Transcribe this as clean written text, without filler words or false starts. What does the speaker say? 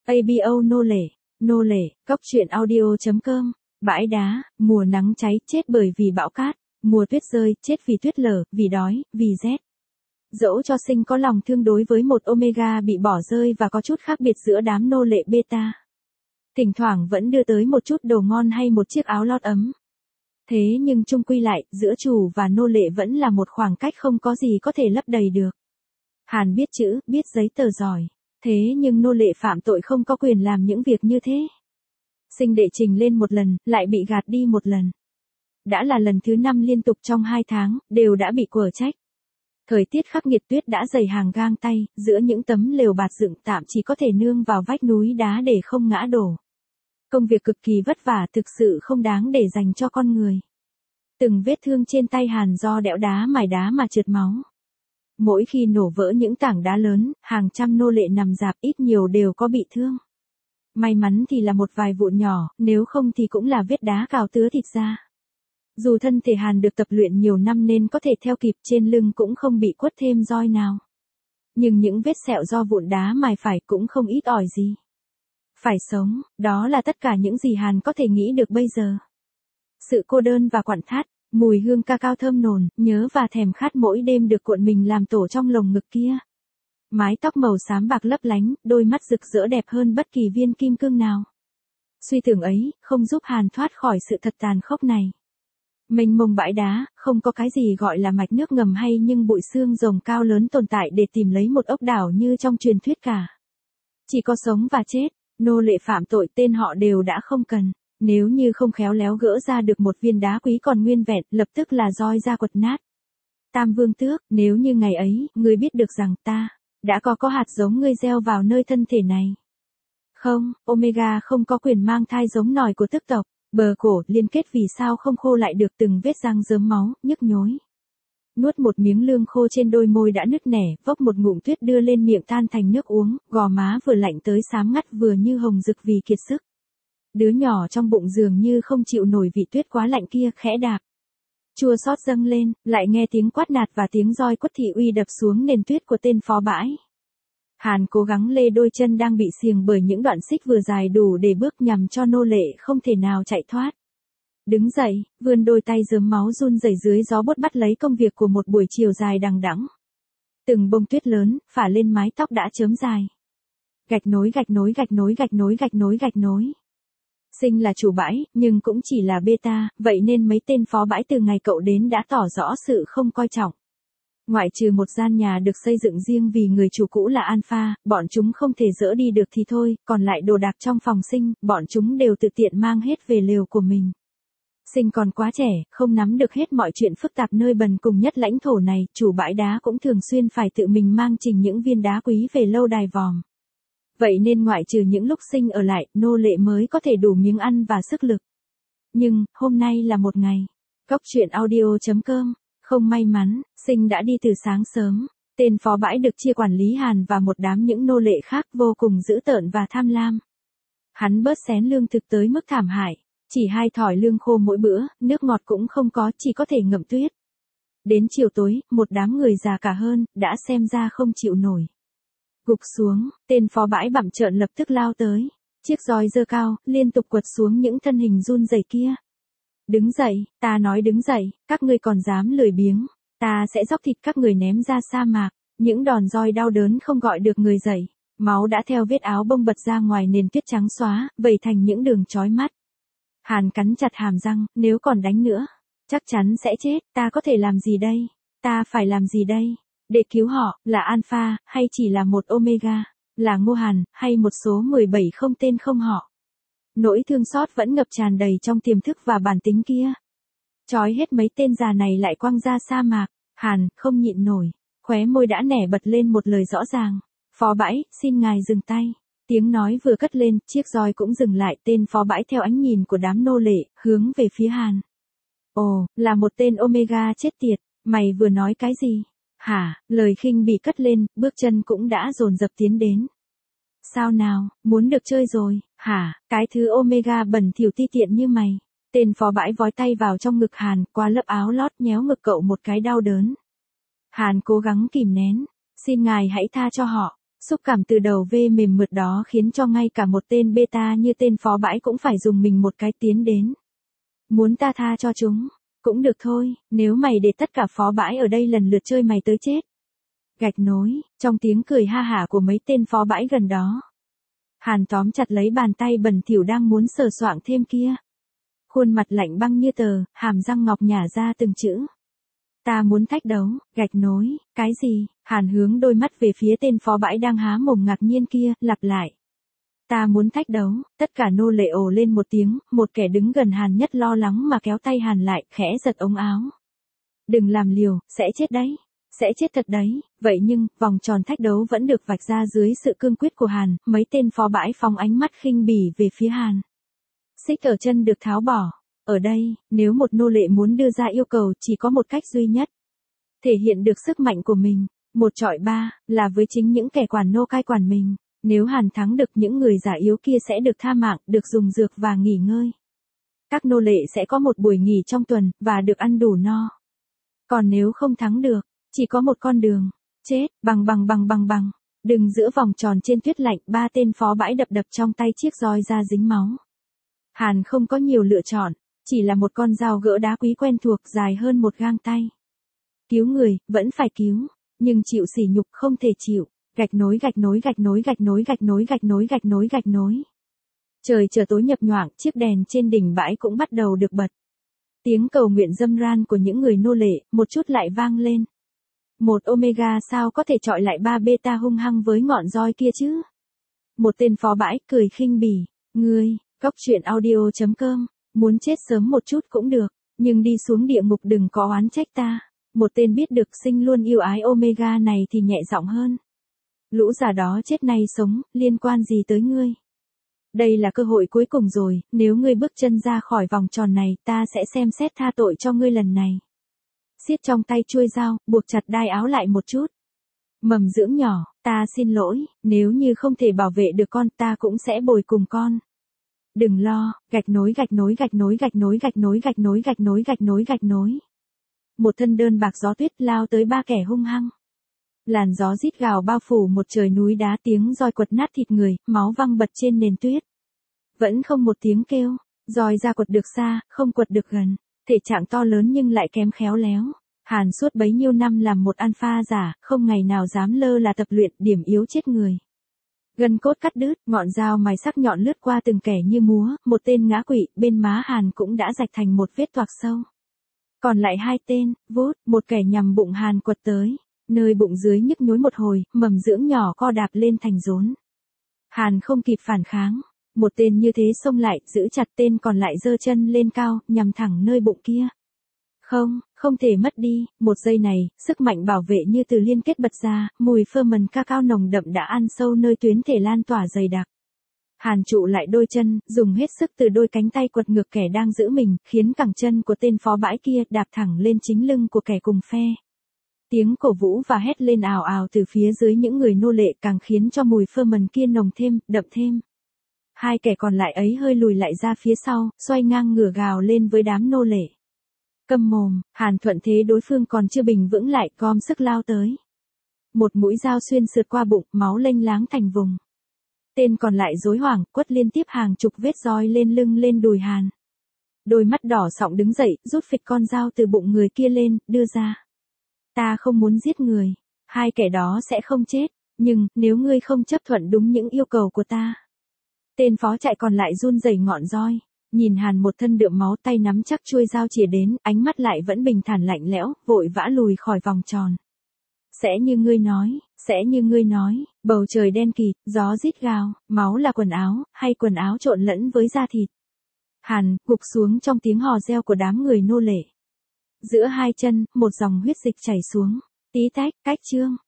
ABO nô lệ, cóc truyện audio.com, bãi đá, mùa nắng cháy, chết bởi vì bão cát, mùa tuyết rơi, chết vì tuyết lở, vì đói, vì rét. Dẫu cho Sinh có lòng thương đối với một Omega bị bỏ rơi và có chút khác biệt giữa đám nô lệ beta. Thỉnh thoảng vẫn đưa tới một chút đồ ngon hay một chiếc áo lót ấm. Thế nhưng chung quy lại, giữa chủ và nô lệ vẫn là một khoảng cách không có gì có thể lấp đầy được. Hàn biết chữ, biết giấy tờ giỏi. Thế nhưng nô lệ phạm tội không có quyền làm những việc như thế. Sinh đệ trình lên một lần, lại bị gạt đi một lần. Đã là lần thứ 5 liên tục trong 2 tháng, đều đã bị quở trách. Thời tiết khắc nghiệt, tuyết đã dày hàng gang tay, giữa những tấm lều bạt dựng tạm chỉ có thể nương vào vách núi đá để không ngã đổ. Công việc cực kỳ vất vả, thực sự không đáng để dành cho con người. Từng vết thương trên tay Hàn do đẽo đá mài đá mà trượt máu. Mỗi khi nổ vỡ những tảng đá lớn, hàng trăm nô lệ nằm rạp, ít nhiều đều có bị thương. May mắn thì là một vài vụn nhỏ, nếu không thì cũng là vết đá cào tứa thịt ra. Dù thân thể Hàn được tập luyện nhiều năm nên có thể theo kịp, trên lưng cũng không bị quất thêm roi nào. Nhưng những vết sẹo do vụn đá mài phải cũng không ít ỏi gì. Phải sống, đó là tất cả những gì Hàn có thể nghĩ được bây giờ. Sự cô đơn và quặn thắt, mùi hương cacao thơm nồng, nhớ và thèm khát mỗi đêm được cuộn mình làm tổ trong lồng ngực kia. Mái tóc màu xám bạc lấp lánh, đôi mắt rực rỡ đẹp hơn bất kỳ viên kim cương nào. Suy tưởng ấy, không giúp Hàn thoát khỏi sự thật tàn khốc này. Mênh mông bãi đá, không có cái gì gọi là mạch nước ngầm hay nhưng bụi xương rồng cao lớn tồn tại để tìm lấy một ốc đảo như trong truyền thuyết cả. Chỉ có sống và chết, nô lệ phạm tội tên họ đều đã không cần. Nếu như không khéo léo gỡ ra được một viên đá quý còn nguyên vẹn, lập tức là roi ra quật nát. Tam Vương Tước, nếu như ngày ấy, ngươi biết được rằng ta đã có hạt giống ngươi gieo vào nơi thân thể này. Không, Omega không có quyền mang thai giống nòi của tước tộc. Bờ cổ liên kết vì sao không khô lại được, từng vết răng rớm máu, nhức nhối. Nuốt một miếng lương khô trên đôi môi đã nứt nẻ, vốc một ngụm tuyết đưa lên miệng tan thành nước uống, gò má vừa lạnh tới xám ngắt vừa như hồng rực vì kiệt sức. Đứa nhỏ trong bụng dường như không chịu nổi vị tuyết quá lạnh kia, khẽ đạp. Chua xót dâng lên, lại nghe tiếng quát nạt và tiếng roi quất thị uy đập xuống nền tuyết của tên phó bãi. Hàn cố gắng lê đôi chân đang bị xiềng bởi những đoạn xích vừa dài đủ để bước nhằm cho nô lệ không thể nào chạy thoát. Đứng dậy, vươn đôi tay rớm máu run rẩy dưới gió buốt bắt lấy công việc của một buổi chiều dài đằng đẵng. Từng bông tuyết lớn, phả lên mái tóc đã chớm dài. Gạch nối. Sinh là chủ bãi, nhưng cũng chỉ là beta, vậy nên mấy tên phó bãi từ ngày cậu đến đã tỏ rõ sự không coi trọng. Ngoại trừ một gian nhà được xây dựng riêng vì người chủ cũ là Alpha, bọn chúng không thể dỡ đi được thì thôi, còn lại đồ đạc trong phòng Sinh, bọn chúng đều tự tiện mang hết về lều của mình. Sinh còn quá trẻ, không nắm được hết mọi chuyện phức tạp nơi bần cùng nhất lãnh thổ này, chủ bãi đá cũng thường xuyên phải tự mình mang trình những viên đá quý về lâu đài vòm. Vậy nên ngoại trừ những lúc Sinh ở lại, nô lệ mới có thể đủ miếng ăn và sức lực. Nhưng, hôm nay là một ngày. Cóc truyện audio.com. Không may mắn, Sinh đã đi từ sáng sớm. Tên phó bãi được chia quản lý Hàn và một đám những nô lệ khác vô cùng dữ tợn và tham lam. Hắn bớt xén lương thực tới mức thảm hại. Chỉ 2 thỏi lương khô mỗi bữa, nước ngọt cũng không có, chỉ có thể ngậm tuyết. Đến chiều tối, một đám người già cả hơn, đã xem ra không chịu nổi. Gục xuống, tên phó bãi bặm trợn lập tức lao tới. Chiếc roi giơ cao, liên tục quật xuống những thân hình run rẩy kia. Đứng dậy, ta nói đứng dậy, các ngươi còn dám lười biếng. Ta sẽ dóc thịt các người ném ra sa mạc. Những đòn roi đau đớn không gọi được người dậy. Máu đã theo vết áo bông bật ra ngoài nền tuyết trắng xóa, vẩy thành những đường chói mắt. Hàn cắn chặt hàm răng, nếu còn đánh nữa, chắc chắn sẽ chết, ta có thể làm gì đây? Ta phải làm gì đây? Để cứu họ, là Alpha, hay chỉ là một Omega? Là Ngô Hàn, hay một số 17 không tên không họ? Nỗi thương xót vẫn ngập tràn đầy trong tiềm thức và bản tính kia. Trói hết mấy tên già này lại quăng ra sa mạc. Hàn, không nhịn nổi. Khóe môi đã nẻ bật lên một lời rõ ràng. Phó bãi, xin ngài dừng tay. Tiếng nói vừa cất lên, chiếc roi cũng dừng lại, tên phó bãi theo ánh nhìn của đám nô lệ, hướng về phía Hàn. Ồ, là một tên Omega chết tiệt, mày vừa nói cái gì? Hả, lời khinh bỉ cất lên, bước chân cũng đã dồn dập tiến đến. Sao nào, muốn được chơi rồi, hả, cái thứ Omega bẩn thỉu ti tiện như mày. Tên phó bãi vói tay vào trong ngực Hàn, qua lớp áo lót nhéo ngực cậu một cái đau đớn. Hàn cố gắng kìm nén, xin ngài hãy tha cho họ. Xúc cảm từ đầu V mềm mượt đó khiến cho ngay cả một tên beta như tên phó bãi cũng phải dùng mình một cái tiến đến. Muốn ta tha cho chúng, cũng được thôi, nếu mày để tất cả phó bãi ở đây lần lượt chơi mày tới chết. Gạch nối, trong tiếng cười ha hả của mấy tên phó bãi gần đó. Hàn tóm chặt lấy bàn tay bẩn thỉu đang muốn sờ soạng thêm kia. Khuôn mặt lạnh băng như tờ, hàm răng ngọc nhả ra từng chữ. Ta muốn thách đấu, gạch nối, cái gì? Hàn hướng đôi mắt về phía tên phó bãi đang há mồm ngạc nhiên kia, lặp lại. Ta muốn thách đấu, tất cả nô lệ ồ lên một tiếng, một kẻ đứng gần Hàn nhất lo lắng mà kéo tay Hàn lại, khẽ giật ống áo. Đừng làm liều, sẽ chết đấy. Sẽ chết thật đấy, vậy nhưng, vòng tròn thách đấu vẫn được vạch ra dưới sự cương quyết của Hàn, mấy tên phó bãi phóng ánh mắt khinh bỉ về phía Hàn. Xích ở chân được tháo bỏ. Ở đây, nếu một nô lệ muốn đưa ra yêu cầu chỉ có một cách duy nhất. Thể hiện được sức mạnh của mình, 1-3, là với chính những kẻ quản nô cai quản mình. Nếu Hàn thắng được những người giả yếu kia sẽ được tha mạng, được dùng dược và nghỉ ngơi. Các nô lệ sẽ có một buổi nghỉ trong tuần, và được ăn đủ no. Còn nếu không thắng được, chỉ có một con đường, chết, bằng. Đừng giữa vòng tròn trên tuyết lạnh, ba tên phó bãi đập trong tay chiếc roi ra dính máu. Hàn không có nhiều lựa chọn, chỉ là một con dao gỡ đá quý quen thuộc dài hơn một gang tay. Cứu người, vẫn phải cứu, nhưng chịu sỉ nhục không thể chịu. Gạch nối. Trời trở tối nhập nhoạng, chiếc đèn trên đỉnh bãi cũng bắt đầu được bật. Tiếng cầu nguyện râm ran của những người nô lệ, một chút lại vang lên. Một Omega sao có thể chọi lại ba beta hung hăng với ngọn roi kia chứ? Một tên phó bãi cười khinh bỉ. Ngươi, coctruyện.audio.com, muốn chết sớm một chút cũng được, nhưng đi xuống địa ngục đừng có oán trách ta. Một tên biết được sinh luôn yêu ái Omega này thì nhẹ giọng hơn. Lũ già đó chết nay sống, liên quan gì tới ngươi? Đây là cơ hội cuối cùng rồi, nếu ngươi bước chân ra khỏi vòng tròn này, ta sẽ xem xét tha tội cho ngươi lần này. Siết trong tay chuôi dao, buộc chặt đai áo lại một chút. Mầm dưỡng nhỏ, ta xin lỗi, nếu như không thể bảo vệ được con, ta cũng sẽ bồi cùng con. Đừng lo, gạch nối. Một thân đơn bạc gió tuyết lao tới ba kẻ hung hăng. Làn gió rít gào bao phủ một trời núi đá, tiếng roi quật nát thịt người, máu văng bật trên nền tuyết. Vẫn không một tiếng kêu, roi ra quật được xa, không quật được gần, thể trạng to lớn nhưng lại kém khéo léo. Hàn suốt bấy nhiêu năm làm một alpha giả, không ngày nào dám lơ là tập luyện, điểm yếu chết người. Gân cốt cắt đứt, ngọn dao mài sắc nhọn lướt qua từng kẻ như múa, một tên ngã quỵ, bên má Hàn cũng đã rạch thành một vết toạc sâu. Còn lại hai tên, vút, một kẻ nhằm bụng Hàn quật tới. Nơi bụng dưới nhức nhối một hồi, mầm dưỡng nhỏ co đạp lên thành rốn. Hàn không kịp phản kháng. Một tên như thế xông lại, giữ chặt tên còn lại giơ chân lên cao, nhằm thẳng nơi bụng kia. Không thể mất đi, một giây này, sức mạnh bảo vệ như từ liên kết bật ra, mùi phơ mần cacao nồng đậm đã ăn sâu nơi tuyến thể lan tỏa dày đặc. Hàn trụ lại đôi chân, dùng hết sức từ đôi cánh tay quật ngược kẻ đang giữ mình, khiến cẳng chân của tên phó bãi kia đạp thẳng lên chính lưng của kẻ cùng phe. Tiếng cổ vũ và hét lên ào ào từ phía dưới những người nô lệ càng khiến cho mùi phơ mần kia nồng thêm, đậm thêm. Hai kẻ còn lại ấy hơi lùi lại ra phía sau, xoay ngang ngửa gào lên với đám nô lệ. Câm mồm, Hàn thuận thế đối phương còn chưa bình vững lại, gom sức lao tới. Một mũi dao xuyên sượt qua bụng, máu lênh láng thành vùng. Tên còn lại rối hoảng, quất liên tiếp hàng chục vết roi lên lưng lên đùi Hàn. Đôi mắt đỏ sọng đứng dậy, rút phịch con dao từ bụng người kia lên, đưa ra. Ta không muốn giết người, hai kẻ đó sẽ không chết, nhưng, nếu ngươi không chấp thuận đúng những yêu cầu của ta. Tên phó chạy còn lại run rẩy ngọn roi, nhìn Hàn một thân đượm máu, tay nắm chắc chuôi dao chìa đến, ánh mắt lại vẫn bình thản lạnh lẽo, vội vã lùi khỏi vòng tròn. Sẽ như ngươi nói, bầu trời đen kịt, gió rít gào, máu là quần áo, hay quần áo trộn lẫn với da thịt. Hàn gục xuống trong tiếng hò reo của đám người nô lệ. Giữa hai chân, một dòng huyết dịch chảy xuống. Tí tách, cách chương.